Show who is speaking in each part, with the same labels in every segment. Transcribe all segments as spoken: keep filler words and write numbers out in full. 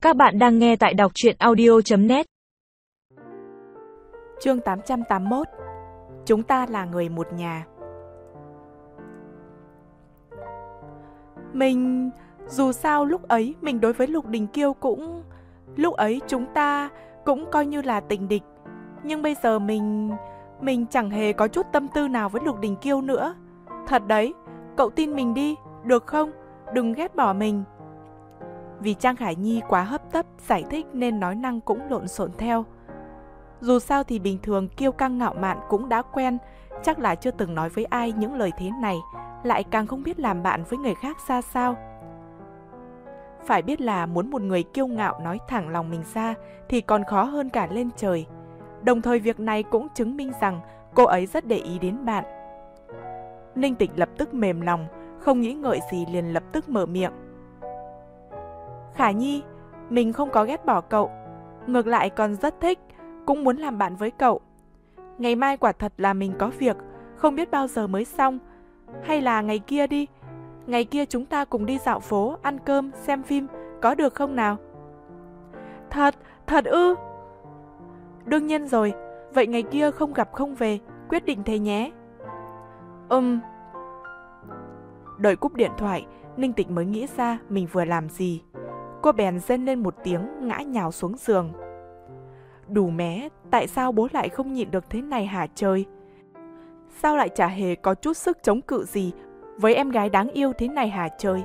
Speaker 1: Các bạn đang nghe tại đọc truyện audio chấm net.
Speaker 2: Chương tám trăm tám mươi mốt. Chúng ta là người một nhà. Mình... Dù sao lúc ấy mình đối với Lục Đình Kiêu cũng... Lúc ấy chúng ta cũng coi như là tình địch. Nhưng bây giờ mình... Mình chẳng hề có chút tâm tư nào với Lục Đình Kiêu nữa. Thật đấy, cậu tin mình đi, được không? Đừng ghét bỏ mình. Vì Trang Khải Nhi quá hấp tấp giải thích nên nói năng cũng lộn xộn theo. Dù sao thì bình thường kiêu căng ngạo mạn cũng đã quen, chắc là chưa từng nói với ai những lời thế này, lại càng không biết làm bạn với người khác ra sao. Phải biết là muốn một người kiêu ngạo nói thẳng lòng mình ra thì còn khó hơn cả lên trời. Đồng thời việc này cũng chứng minh rằng cô ấy rất để ý đến bạn. Ninh Tịch lập tức mềm lòng, không nghĩ ngợi gì liền lập tức mở miệng. Khả Nhi, mình không có ghét bỏ cậu, ngược lại còn rất thích, cũng muốn làm bạn với cậu. Ngày mai quả thật là mình có việc, không biết bao giờ mới xong. Hay là ngày kia đi, ngày kia chúng ta cùng đi dạo phố, ăn cơm, xem phim, có được không nào? Thật, thật ư? Đương nhiên rồi, vậy ngày kia không gặp không về, quyết định thế nhé. Ừm. Đợi cúp điện thoại, Ninh Tịch mới nghĩ ra mình vừa làm gì. Cô bèn rên lên một tiếng, ngã nhào xuống giường. Đủ mé, tại sao bố lại không nhịn được thế này hả trời? Sao lại chả hề có chút sức chống cự gì với em gái đáng yêu thế này hả trời?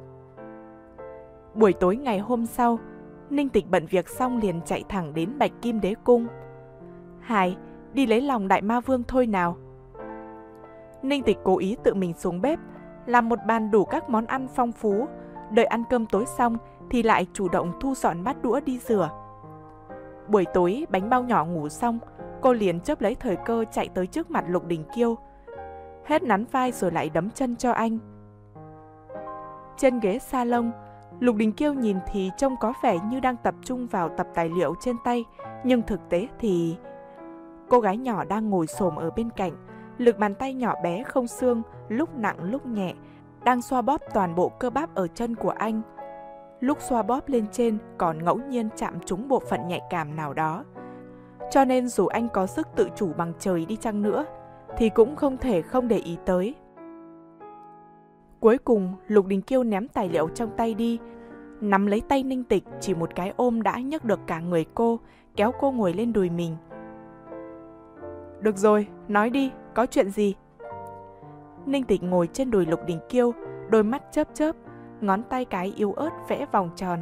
Speaker 2: Buổi tối ngày hôm sau, Ninh Tịch bận việc xong liền chạy thẳng đến Bạch Kim Đế Cung. Hải, đi lấy lòng Đại Ma Vương thôi nào. Ninh Tịch cố ý tự mình xuống bếp, làm một bàn đủ các món ăn phong phú. Đợi ăn cơm tối xong thì lại chủ động thu dọn bát đũa đi rửa. Buổi tối bánh bao nhỏ ngủ xong, cô liền chớp lấy thời cơ chạy tới trước mặt Lục Đình Kiêu, hết nắn vai rồi lại đấm chân cho anh. Trên ghế salon, Lục Đình Kiêu nhìn thì trông có vẻ như đang tập trung vào tập tài liệu trên tay, nhưng thực tế thì... Cô gái nhỏ đang ngồi xổm ở bên cạnh, lực bàn tay nhỏ bé không xương, lúc nặng lúc nhẹ, đang xoa bóp toàn bộ cơ bắp ở chân của anh. Lúc xoa bóp lên trên còn ngẫu nhiên chạm trúng bộ phận nhạy cảm nào đó. Cho nên dù anh có sức tự chủ bằng trời đi chăng nữa, thì cũng không thể không để ý tới. Cuối cùng, Lục Đình Kiêu ném tài liệu trong tay đi, nắm lấy tay Ninh Tịch, chỉ một cái ôm đã nhấc được cả người cô, kéo cô ngồi lên đùi mình. Được rồi, nói đi, có chuyện gì? Ninh Tịch ngồi trên đùi Lục Đình Kiêu, đôi mắt chớp chớp, ngón tay cái yếu ớt vẽ vòng tròn.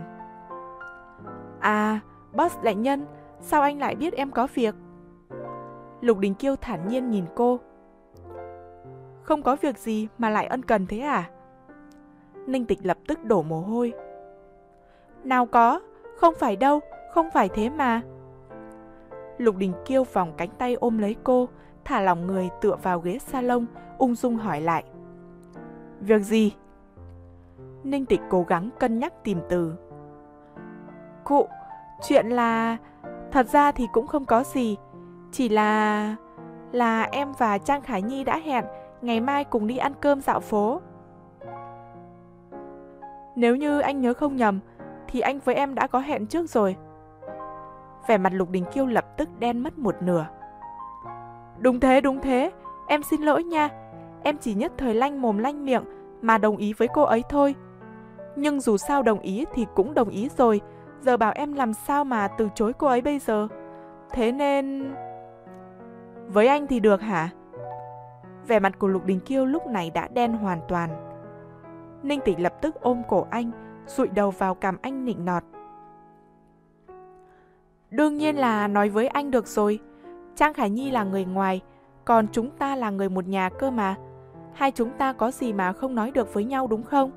Speaker 2: À, boss đại nhân, sao anh lại biết em có việc? Lục Đình Kiêu thản nhiên nhìn cô. Không có việc gì mà lại ân cần thế à? Ninh Tịch lập tức đổ mồ hôi. Nào có, không phải đâu, không phải thế mà. Lục Đình Kiêu vòng cánh tay ôm lấy cô, thả lỏng người tựa vào ghế salon, ung dung hỏi lại. Việc gì? Ninh Tịch cố gắng cân nhắc tìm từ. Cụ, chuyện là... Thật ra thì cũng không có gì. Chỉ là... Là em và Trang Khải Nhi đã hẹn ngày mai cùng đi ăn cơm dạo phố. Nếu như anh nhớ không nhầm thì anh với em đã có hẹn trước rồi. Vẻ mặt Lục Đình Kiêu lập tức đen mất một nửa. Đúng thế, đúng thế, em xin lỗi nha. Em chỉ nhất thời lanh mồm lanh miệng mà đồng ý với cô ấy thôi. Nhưng dù sao đồng ý thì cũng đồng ý rồi, giờ bảo em làm sao mà từ chối cô ấy bây giờ. Thế nên... Với anh thì được hả? Vẻ mặt của Lục Đình Kiêu lúc này đã đen hoàn toàn. Ninh Tịch lập tức ôm cổ anh, dụi đầu vào cằm anh nịnh nọt. Đương nhiên là nói với anh được rồi. Trang Khải Nhi là người ngoài, còn chúng ta là người một nhà cơ mà. Hai chúng ta có gì mà không nói được với nhau đúng không?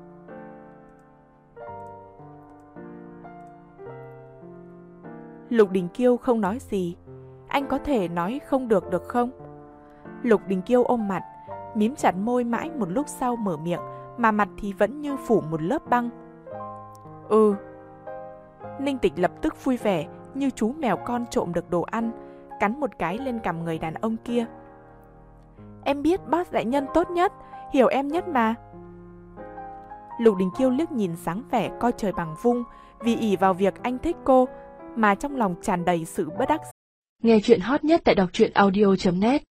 Speaker 2: Lục Đình Kiêu không nói gì. Anh có thể nói không được được không? Lục Đình Kiêu ôm mặt, mím chặt môi mãi một lúc sau mở miệng, mà mặt thì vẫn như phủ một lớp băng. Ừ. Ninh Tịch lập tức vui vẻ, như chú mèo con trộm được đồ ăn, cắn một cái lên cằm người đàn ông kia. Em biết boss đại nhân tốt nhất, hiểu em nhất mà. Lục Đình Kiêu liếc nhìn dáng vẻ coi trời bằng vung, vì ỷ vào việc anh thích cô mà trong lòng tràn đầy sự bất đắc dĩ.
Speaker 1: Nghe chuyện hot nhất tại đọc truyện audio chấm net.